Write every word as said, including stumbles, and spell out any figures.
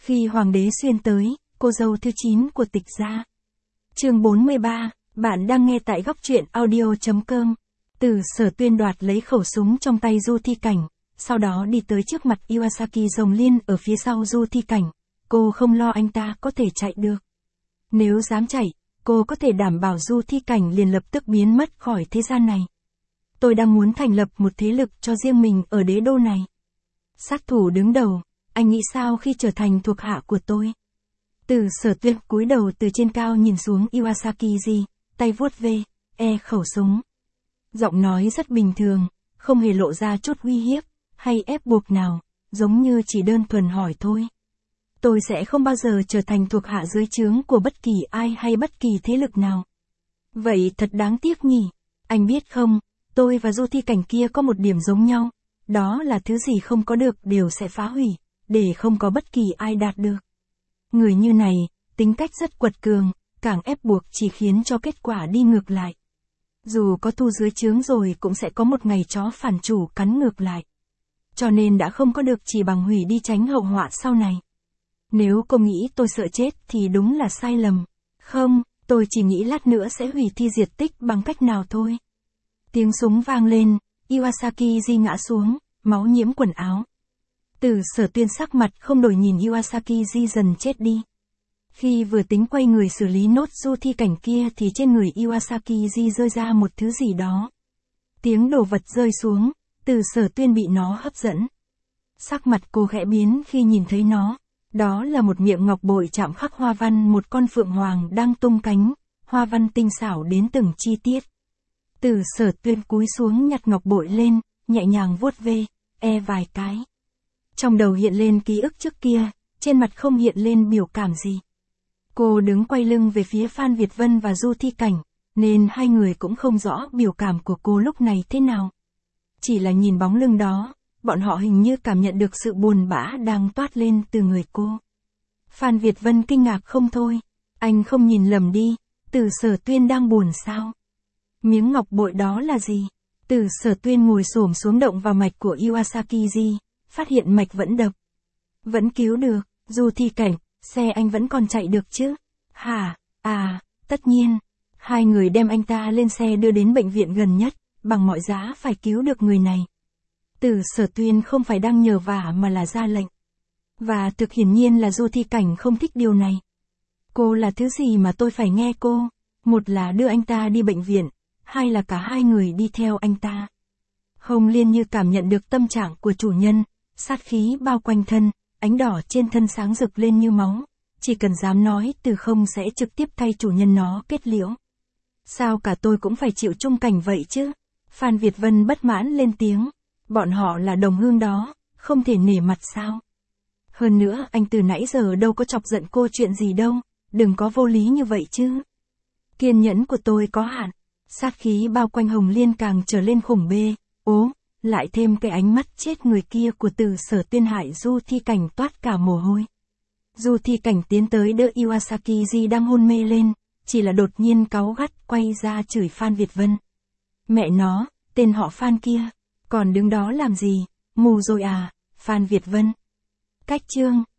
Khi Hoàng đế Xuyên tới, cô dâu thứ chín của Tịch gia. Chương bốn mươi ba, bạn đang nghe tại góc truyện audio chấm com. Từ Sở Tuyên đoạt lấy khẩu súng trong tay Du Thi Cảnh, sau đó đi tới trước mặt Iwasaki Rồng Liên ở phía sau Du Thi Cảnh. Cô không lo anh ta có thể chạy được. Nếu dám chạy, cô có thể đảm bảo Du Thi Cảnh liền lập tức biến mất khỏi thế gian này. Tôi đang muốn thành lập một thế lực cho riêng mình ở đế đô này. Sát thủ đứng đầu, anh nghĩ sao khi trở thành thuộc hạ của tôi? Từ Sở Tuyên cúi đầu từ trên cao nhìn xuống Iwasaki Ji, tay vuốt ve, e khẩu súng. Giọng nói rất bình thường, không hề lộ ra chút uy hiếp, hay ép buộc nào, giống như chỉ đơn thuần hỏi thôi. Tôi sẽ không bao giờ trở thành thuộc hạ dưới trướng của bất kỳ ai hay bất kỳ thế lực nào. Vậy thật đáng tiếc nhỉ, anh biết không, tôi và Du Thi Cảnh kia có một điểm giống nhau, đó là thứ gì không có được đều sẽ phá hủy, để không có bất kỳ ai đạt được. Người như này, tính cách rất quật cường, càng ép buộc chỉ khiến cho kết quả đi ngược lại. Dù có thu dưới trướng rồi cũng sẽ có một ngày chó phản chủ cắn ngược lại. Cho nên đã không có được chỉ bằng hủy đi tránh hậu họa sau này. Nếu cô nghĩ tôi sợ chết thì đúng là sai lầm. Không, tôi chỉ nghĩ lát nữa sẽ hủy thi diệt tích bằng cách nào thôi. Tiếng súng vang lên, Iwasaki Ji ngã xuống, máu nhiễm quần áo. Từ Sở Tuyên sắc mặt không đổi nhìn Iwasaki Ji dần chết đi. Khi vừa tính quay người xử lý nốt Du Thi Cảnh kia thì trên người Iwasaki Ji rơi ra một thứ gì đó. Tiếng đồ vật rơi xuống, Từ Sở Tuyên bị nó hấp dẫn. Sắc mặt cô khẽ biến khi nhìn thấy nó. Đó là một miệng ngọc bội chạm khắc hoa văn một con phượng hoàng đang tung cánh, hoa văn tinh xảo đến từng chi tiết. Từ Sở Tuyên cúi xuống nhặt ngọc bội lên, nhẹ nhàng vuốt ve, e vài cái. Trong đầu hiện lên ký ức trước kia, trên mặt không hiện lên biểu cảm gì. Cô đứng quay lưng về phía Phan Việt Vân và Du Thi Cảnh, nên hai người cũng không rõ biểu cảm của cô lúc này thế nào. Chỉ là nhìn bóng lưng đó, bọn họ hình như cảm nhận được sự buồn bã đang toát lên từ người cô. Phan Việt Vân kinh ngạc không thôi, anh không nhìn lầm đi, Từ Sở Tuyên đang buồn sao? Miếng ngọc bội đó là gì? Từ Sở Tuyên ngồi xổm xuống động vào mạch của Iwasaki Ji, phát hiện mạch vẫn đập. Vẫn cứu được, Du Thi Cảnh, xe anh vẫn còn chạy được chứ? Hả? À, tất nhiên. Hai người đem anh ta lên xe đưa đến bệnh viện gần nhất, bằng mọi giá phải cứu được người này. Từ Sở Tuyên không phải đang nhờ vả mà là ra lệnh. Và thực hiển nhiên là Du Thi Cảnh không thích điều này. Cô là thứ gì mà tôi phải nghe cô? Một là đưa anh ta đi bệnh viện, hai là cả hai người đi theo anh ta. Hồng Liên như cảm nhận được tâm trạng của chủ nhân, sát khí bao quanh thân, ánh đỏ trên thân sáng rực lên như máu. Chỉ cần dám nói từ không sẽ trực tiếp thay chủ nhân nó kết liễu. Sao cả tôi cũng phải chịu chung cảnh vậy chứ? Phan Việt Vân bất mãn lên tiếng. Bọn họ là đồng hương đó, không thể nể mặt sao? Hơn nữa anh từ nãy giờ đâu có chọc giận cô chuyện gì đâu, đừng có vô lý như vậy chứ. Kiên nhẫn của tôi có hạn, sát khí bao quanh Hồng Liên càng trở lên khủng bê, ố, lại thêm cái ánh mắt chết người kia của Từ Sở Tuyên hại Du Thi Cảnh toát cả mồ hôi. Du Thi Cảnh tiến tới đỡ Iwasaki Ji đang hôn mê lên, chỉ là đột nhiên cáu gắt quay ra chửi Phan Việt Vân. Mẹ nó, tên họ Phan kia. Còn đứng đó làm gì, mù rồi à, Phan Việt Vân. Cách chương.